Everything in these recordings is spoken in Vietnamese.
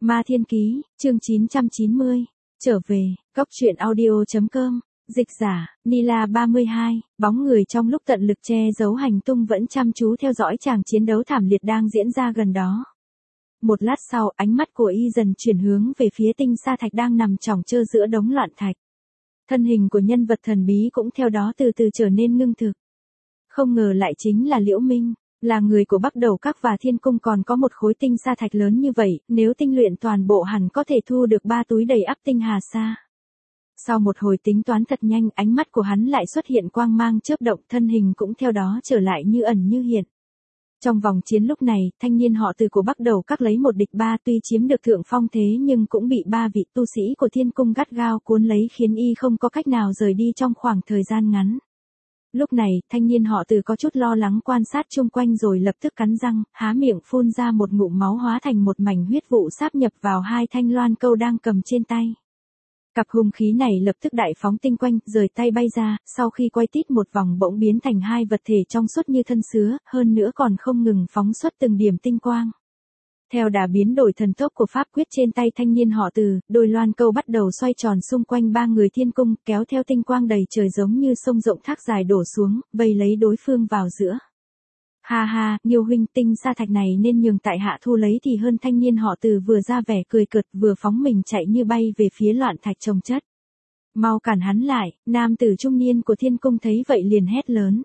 Ma Thiên Ký, chương 990, trở về, góc truyện audio.com, dịch giả, Nila 32, bóng người trong lúc tận lực che giấu hành tung vẫn chăm chú theo dõi chàng chiến đấu thảm liệt đang diễn ra gần đó. Một lát sau, ánh mắt của y dần chuyển hướng về phía tinh sa thạch đang nằm chỏng chơ giữa đống loạn thạch. Thân hình của nhân vật thần bí cũng theo đó từ từ trở nên ngưng thực. Không ngờ lại chính là Liễu Minh. Là người của Bắc Đầu Các và Thiên Cung còn có một khối tinh sa thạch lớn như vậy, nếu tinh luyện toàn bộ hẳn có thể thu được 3 túi đầy ắp tinh hà sa. Sau một hồi tính toán thật nhanh, ánh mắt của hắn lại xuất hiện quang mang chớp động, thân hình cũng theo đó trở lại như ẩn như hiện. Trong vòng chiến lúc này, thanh niên họ Từ của Bắc Đầu Các lấy 1 địch 3, tuy chiếm được thượng phong thế nhưng cũng bị 3 vị tu sĩ của Thiên Cung gắt gao cuốn lấy khiến y không có cách nào rời đi trong khoảng thời gian ngắn. Lúc này, thanh niên họ Từ có chút lo lắng quan sát chung quanh rồi lập tức cắn răng, há miệng phun ra một ngụm máu hóa thành một mảnh huyết vụ sáp nhập vào 2 thanh loan câu đang cầm trên tay. Cặp hung khí này lập tức đại phóng tinh quanh, rời tay bay ra, sau khi quay tít một vòng bỗng biến thành 2 vật thể trong suốt như thân sứa, hơn nữa còn không ngừng phóng xuất từng điểm tinh quang. Theo đà biến đổi thần tốc của pháp quyết trên tay thanh niên họ Từ, đôi loan câu bắt đầu xoay tròn xung quanh 3 người Thiên Cung, kéo theo tinh quang đầy trời giống như sông rộng thác dài đổ xuống, vây lấy đối phương vào giữa. Ha ha, Nghiêu huynh, tinh sa thạch này nên nhường tại hạ thu lấy thì hơn. Thanh niên họ Từ vừa ra vẻ cười cợt vừa phóng mình chạy như bay về phía loạn thạch chồng chất. Mau cản hắn lại, nam tử trung niên của Thiên Cung thấy vậy liền hét lớn.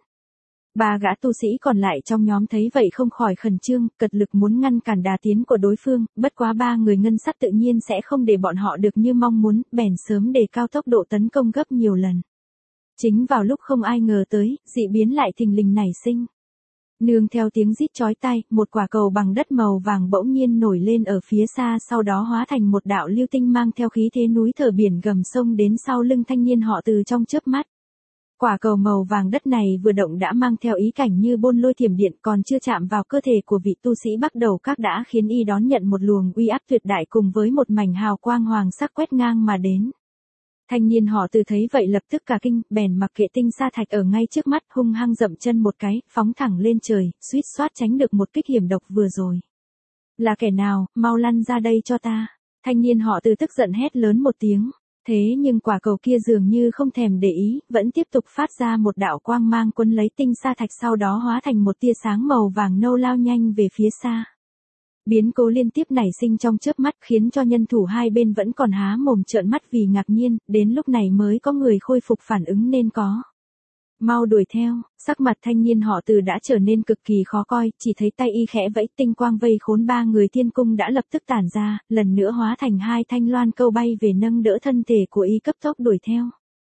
3 gã tu sĩ còn lại trong nhóm thấy vậy không khỏi khẩn trương, cật lực muốn ngăn cản đà tiến của đối phương, bất quá 3 người ngân sắt tự nhiên sẽ không để bọn họ được như mong muốn, bèn sớm đề cao tốc độ tấn công gấp nhiều lần. Chính vào lúc không ai ngờ tới, dị biến lại thình lình nảy sinh. Nương theo tiếng rít chói tai, một quả cầu bằng đất màu vàng bỗng nhiên nổi lên ở phía xa, sau đó hóa thành một đạo lưu tinh mang theo khí thế núi thở biển gầm sông đến sau lưng thanh niên họ Từ trong chớp mắt. Quả cầu màu vàng đất này vừa động đã mang theo ý cảnh như bôn lôi thiểm điện, còn chưa chạm vào cơ thể của vị tu sĩ Bắc Đầu Các đã khiến y đón nhận một luồng uy áp tuyệt đại cùng với một mảnh hào quang hoàng sắc quét ngang mà đến. Thanh niên họ Từ thấy vậy lập tức cả kinh, bèn mặc kệ tinh sa thạch ở ngay trước mắt, hung hăng dậm chân một cái, phóng thẳng lên trời, suýt soát tránh được một kích hiểm độc vừa rồi. Là kẻ nào, mau lăn ra đây cho ta. Thanh niên họ Từ tức giận hét lớn một tiếng. Thế nhưng quả cầu kia dường như không thèm để ý, vẫn tiếp tục phát ra một đạo quang mang quấn lấy tinh sa thạch, sau đó hóa thành một tia sáng màu vàng nâu lao nhanh về phía xa. Biến cố liên tiếp nảy sinh trong chớp mắt khiến cho nhân thủ hai bên vẫn còn há mồm trợn mắt vì ngạc nhiên, đến lúc này mới có người khôi phục phản ứng nên có. Mau đuổi theo, sắc mặt thanh niên họ Từ đã trở nên cực kỳ khó coi, chỉ thấy tay y khẽ vẫy, tinh quang vây khốn 3 người Thiên Cung đã lập tức tản ra, lần nữa hóa thành 2 thanh loan câu bay về nâng đỡ thân thể của y cấp tốc đuổi theo.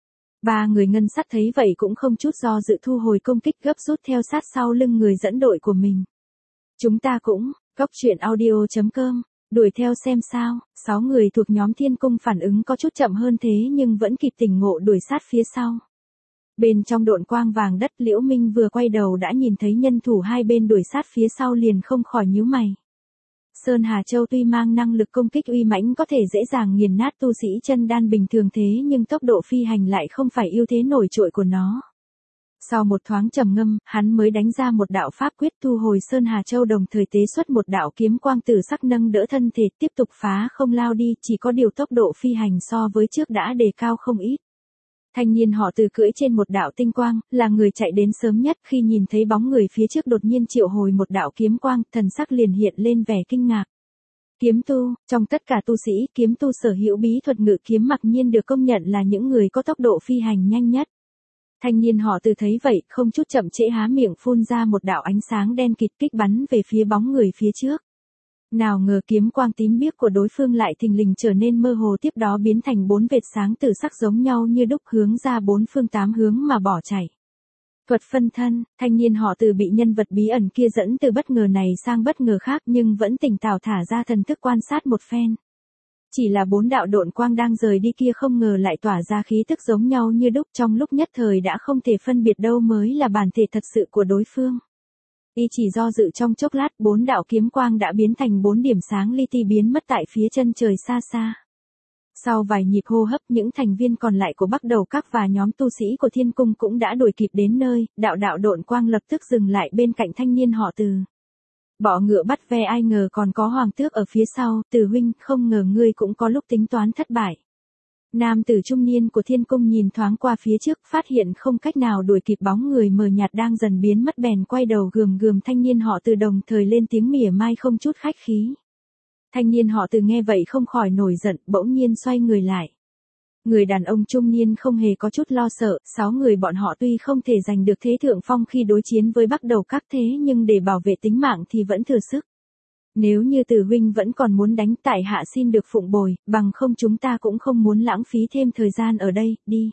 3 người ngân sắt thấy vậy cũng không chút do dự thu hồi công kích, gấp rút theo sát sau lưng người dẫn đội của mình. Chúng ta cũng, góc truyện audio.com, đuổi theo xem sao. 6 người thuộc nhóm Thiên Cung phản ứng có chút chậm hơn thế nhưng vẫn kịp tỉnh ngộ đuổi sát phía sau. Bên trong độn quang vàng đất, Liễu Minh vừa quay đầu đã nhìn thấy nhân thủ hai bên đuổi sát phía sau liền không khỏi nhíu mày. Sơn Hà Châu tuy mang năng lực công kích uy mãnh có thể dễ dàng nghiền nát tu sĩ chân đan bình thường thế nhưng tốc độ phi hành lại không phải ưu thế nổi trội của nó. Sau một thoáng trầm ngâm, hắn mới đánh ra một đạo pháp quyết thu hồi Sơn Hà Châu, đồng thời tế xuất một đạo kiếm quang tử sắc nâng đỡ thân thể tiếp tục phá không lao đi, chỉ có điều tốc độ phi hành so với trước đã đề cao không ít. Thanh niên họ Từ cưỡi trên một đạo tinh quang, là người chạy đến sớm nhất, khi nhìn thấy bóng người phía trước đột nhiên triệu hồi một đạo kiếm quang, thần sắc liền hiện lên vẻ kinh ngạc. Kiếm tu, trong tất cả tu sĩ, kiếm tu sở hữu bí thuật ngự kiếm mặc nhiên được công nhận là những người có tốc độ phi hành nhanh nhất. Thanh niên họ Từ thấy vậy, không chút chậm trễ há miệng phun ra một đạo ánh sáng đen kịt kích bắn về phía bóng người phía trước. Nào ngờ kiếm quang tím biếc của đối phương lại thình lình trở nên mơ hồ, tiếp đó biến thành 4 vệt sáng tử sắc giống nhau như đúc hướng ra 4 phương 8 hướng mà bỏ chạy. Thuật phân thân, thanh niên họ Từ bị nhân vật bí ẩn kia dẫn từ bất ngờ này sang bất ngờ khác nhưng vẫn tỉnh táo thả ra thần thức quan sát một phen. Chỉ là 4 đạo độn quang đang rời đi kia không ngờ lại tỏa ra khí tức giống nhau như đúc, trong lúc nhất thời đã không thể phân biệt đâu mới là bản thể thật sự của đối phương. Y chỉ do dự trong chốc lát, 4 đạo kiếm quang đã biến thành 4 điểm sáng li ti biến mất tại phía chân trời xa xa. Sau vài nhịp hô hấp, những thành viên còn lại của Bắc Đầu Các và nhóm tu sĩ của Thiên Cung cũng đã đuổi kịp đến nơi, đạo độn quang lập tức dừng lại bên cạnh thanh niên họ Từ. Bọ ngựa bắt ve ai ngờ còn có hoàng tước ở phía sau, Từ huynh, không ngờ ngươi cũng có lúc tính toán thất bại. Nam tử trung niên của thiên cung nhìn thoáng qua phía trước, phát hiện không cách nào đuổi kịp bóng người mờ nhạt đang dần biến mất bèn quay đầu gườm gườm thanh niên họ Từ đồng thời lên tiếng mỉa mai không chút khách khí. Thanh niên họ Từ nghe vậy không khỏi nổi giận, bỗng nhiên xoay người lại. Người đàn ông trung niên không hề có chút lo sợ, 6 người bọn họ tuy không thể giành được thế thượng phong khi đối chiến với Bắc Đầu Các thế nhưng để bảo vệ tính mạng thì vẫn thừa sức. Nếu như Từ huynh vẫn còn muốn đánh, tại hạ xin được phụng bồi, bằng không chúng ta cũng không muốn lãng phí thêm thời gian ở đây, đi.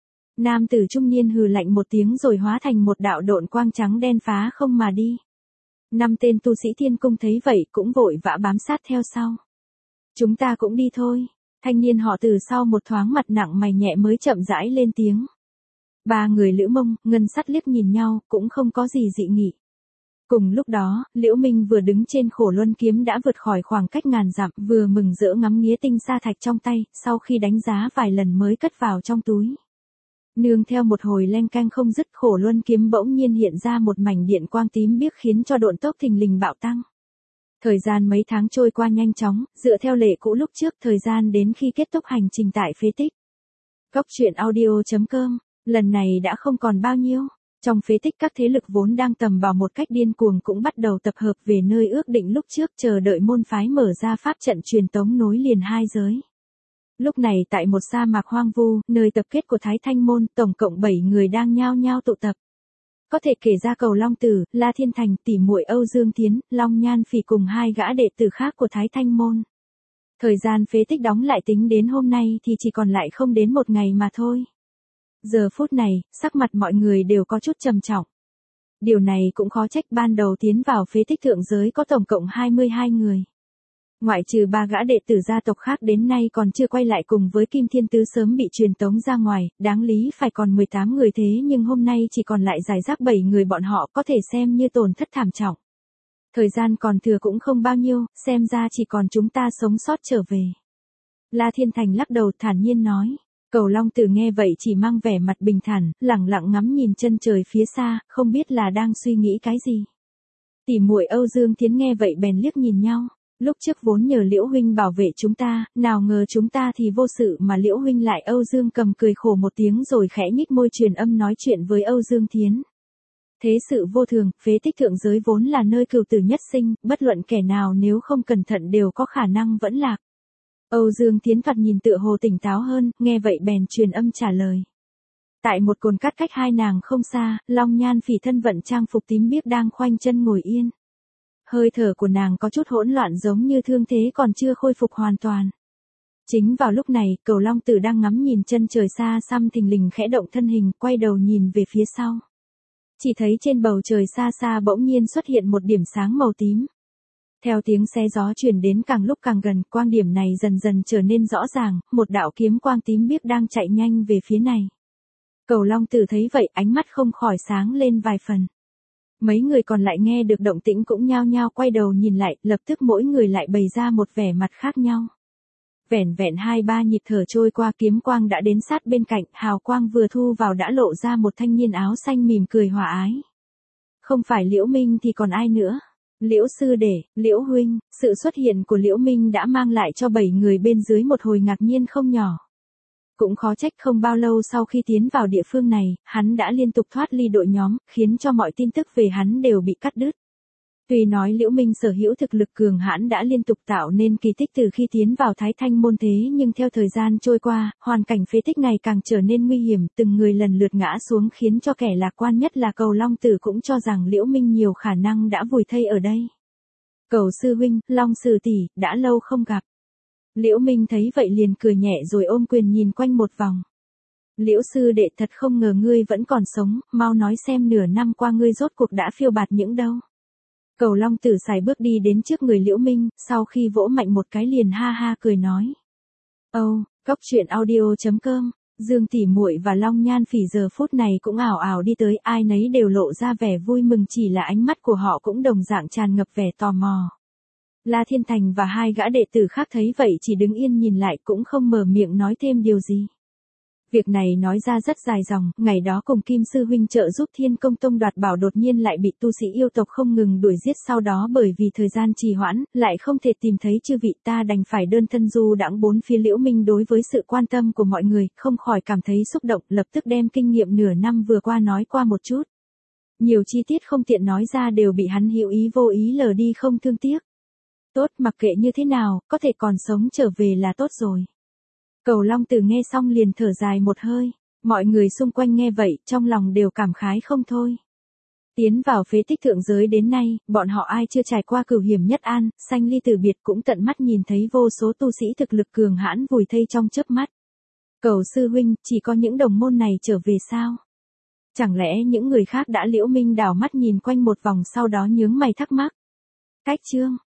Nam tử trung niên hừ lạnh một tiếng rồi hóa thành một đạo độn quang trắng đen phá không mà đi. 5 tên tu sĩ thiên cung thấy vậy cũng vội vã bám sát theo sau. Chúng ta cũng đi thôi. Thanh niên họ Từ sau một thoáng mặt nặng mày nhẹ mới chậm rãi lên tiếng. 3 người Lữ Mông, Ngân Sắt liếc nhìn nhau, cũng không có gì dị nghị. Cùng lúc đó, Liễu Minh vừa đứng trên Khổ Luân kiếm đã vượt khỏi khoảng cách ngàn dặm, vừa mừng rỡ ngắm nghía tinh sa thạch trong tay, sau khi đánh giá vài lần mới cất vào trong túi. Nương theo một hồi leng keng không dứt, Khổ Luân kiếm bỗng nhiên hiện ra một mảnh điện quang tím biếc khiến cho độn tốc thình lình bạo tăng. Thời gian mấy tháng trôi qua nhanh chóng, dựa theo lệ cũ lúc trước, thời gian đến khi kết thúc hành trình tại phế tích. Cốc truyện audio.com, lần này đã không còn bao nhiêu. Trong phế tích các thế lực vốn đang tầm bảo một cách điên cuồng cũng bắt đầu tập hợp về nơi ước định lúc trước, chờ đợi môn phái mở ra pháp trận truyền tống nối liền hai giới. Lúc này tại một sa mạc hoang vu, nơi tập kết của Thái Thanh môn, tổng cộng 7 người đang nhao nhao tụ tập. Có thể kể ra Cầu Long Tử, La Thiên Thành, tỷ muội Âu Dương Tiến, Long Nhan Phỉ cùng 2 gã đệ tử khác của Thái Thanh môn. Thời gian phế tích đóng lại tính đến hôm nay thì chỉ còn lại không đến 1 ngày mà thôi. Giờ phút này, sắc mặt mọi người đều có chút trầm trọng. Điều này cũng khó trách, ban đầu tiến vào phế tích thượng giới có tổng cộng 22 người. Ngoại trừ 3 gã đệ tử gia tộc khác đến nay còn chưa quay lại cùng với Kim Thiên Tứ sớm bị truyền tống ra ngoài, đáng lý phải còn 18 người thế nhưng hôm nay chỉ còn lại rải rác 7 người, bọn họ có thể xem như tổn thất thảm trọng. Thời gian còn thừa cũng không bao nhiêu, xem ra chỉ còn chúng ta sống sót trở về. La Thiên Thành lắc đầu thản nhiên nói. Cầu Long Tử nghe vậy chỉ mang vẻ mặt bình thản, lẳng lặng ngắm nhìn chân trời phía xa, không biết là đang suy nghĩ cái gì. Tỷ muội Âu Dương Thiến nghe vậy bèn liếc nhìn nhau. Lúc trước vốn nhờ Liễu huynh bảo vệ chúng ta, nào ngờ chúng ta thì vô sự mà Liễu huynh lại. Âu Dương Cầm cười khổ một tiếng rồi khẽ nhích môi truyền âm nói chuyện với Âu Dương Thiến. Thế sự vô thường, phế tích thượng giới vốn là nơi cửu tử nhất sinh, bất luận kẻ nào nếu không cẩn thận đều có khả năng vẫn lạc. Âu Dương Thiến thoạt nhìn tựa hồ tỉnh táo hơn, nghe vậy bèn truyền âm trả lời. Tại một cồn cát cách hai nàng không xa, Long Nhan Phỉ thân vận trang phục tím biếc đang khoanh chân ngồi yên. Hơi thở của nàng có chút hỗn loạn giống như thương thế còn chưa khôi phục hoàn toàn. Chính vào lúc này, Cầu Long Tử đang ngắm nhìn chân trời xa xăm thình lình khẽ động thân hình, quay đầu nhìn về phía sau. Chỉ thấy trên bầu trời xa xa bỗng nhiên xuất hiện một điểm sáng màu tím. Theo tiếng xe gió truyền đến càng lúc càng gần, quang điểm này dần dần trở nên rõ ràng, một đạo kiếm quang tím biếc đang chạy nhanh về phía này. Cầu Long Tử thấy vậy, ánh mắt không khỏi sáng lên vài phần. Mấy người còn lại nghe được động tĩnh cũng nhao nhao quay đầu nhìn lại, lập tức mỗi người lại bày ra một vẻ mặt khác nhau. Vẻn vẹn 2-3 nhịp thở trôi qua, kiếm quang đã đến sát bên cạnh, hào quang vừa thu vào đã lộ ra một thanh niên áo xanh mỉm cười hòa ái. Không phải Liễu Minh thì còn ai nữa? Liễu sư đệ, Liễu huynh. Sự xuất hiện của Liễu Minh đã mang lại cho 7 người bên dưới một hồi ngạc nhiên không nhỏ. Cũng khó trách không bao lâu sau khi tiến vào địa phương này, hắn đã liên tục thoát ly đội nhóm, khiến cho mọi tin tức về hắn đều bị cắt đứt. Tuy nói Liễu Minh sở hữu thực lực cường hãn đã liên tục tạo nên kỳ tích từ khi tiến vào Thái Thanh môn thế nhưng theo thời gian trôi qua, hoàn cảnh phế tích ngày càng trở nên nguy hiểm, từng người lần lượt ngã xuống khiến cho kẻ lạc quan nhất là Cầu Long Tử cũng cho rằng Liễu Minh nhiều khả năng đã vùi thây ở đây. Cầu sư huynh, Long sư tỷ, đã lâu không gặp. Liễu Minh thấy vậy liền cười nhẹ rồi ôm quyền nhìn quanh một vòng. Liễu sư đệ, thật không ngờ ngươi vẫn còn sống, mau nói xem nửa năm qua ngươi rốt cuộc đã phiêu bạt những đâu. Cầu Long Tử sải bước đi đến trước người Liễu Minh, sau khi vỗ mạnh một cái liền ha ha cười nói. Cốc truyện audio.com, Dương tỷ muội và Long Nhan Phỉ giờ phút này cũng ảo ảo đi tới, ai nấy đều lộ ra vẻ vui mừng, chỉ là ánh mắt của họ cũng đồng dạng tràn ngập vẻ tò mò. La Thiên Thành và 2 gã đệ tử khác thấy vậy chỉ đứng yên nhìn lại cũng không mở miệng nói thêm điều gì. Việc này nói ra rất dài dòng, ngày đó cùng Kim Sư Huynh trợ giúp Thiên Công Tông đoạt bảo đột nhiên lại bị tu sĩ yêu tộc không ngừng đuổi giết, sau đó bởi vì thời gian trì hoãn, lại không thể tìm thấy chư vị, ta đành phải đơn thân du đãng bốn phía. Liễu Minh đối với sự quan tâm của mọi người, không khỏi cảm thấy xúc động, lập tức đem kinh nghiệm nửa năm vừa qua nói qua một chút. Nhiều chi tiết không tiện nói ra đều bị hắn hữu ý vô ý lờ đi không thương tiếc. Tốt, mặc kệ như thế nào, có thể còn sống trở về là tốt rồi. Cầu Long Tử nghe xong liền thở dài một hơi, mọi người xung quanh nghe vậy, trong lòng đều cảm khái không thôi. Tiến vào phế tích thượng giới đến nay, bọn họ ai chưa trải qua cửu hiểm nhất an, sanh ly tử biệt, cũng tận mắt nhìn thấy vô số tu sĩ thực lực cường hãn vùi thây trong chớp mắt. Cầu sư huynh, chỉ có những đồng môn này trở về sao? Chẳng lẽ những người khác đã? Liễu Minh đảo mắt nhìn quanh một vòng sau đó nhướng mày thắc mắc. Cách chương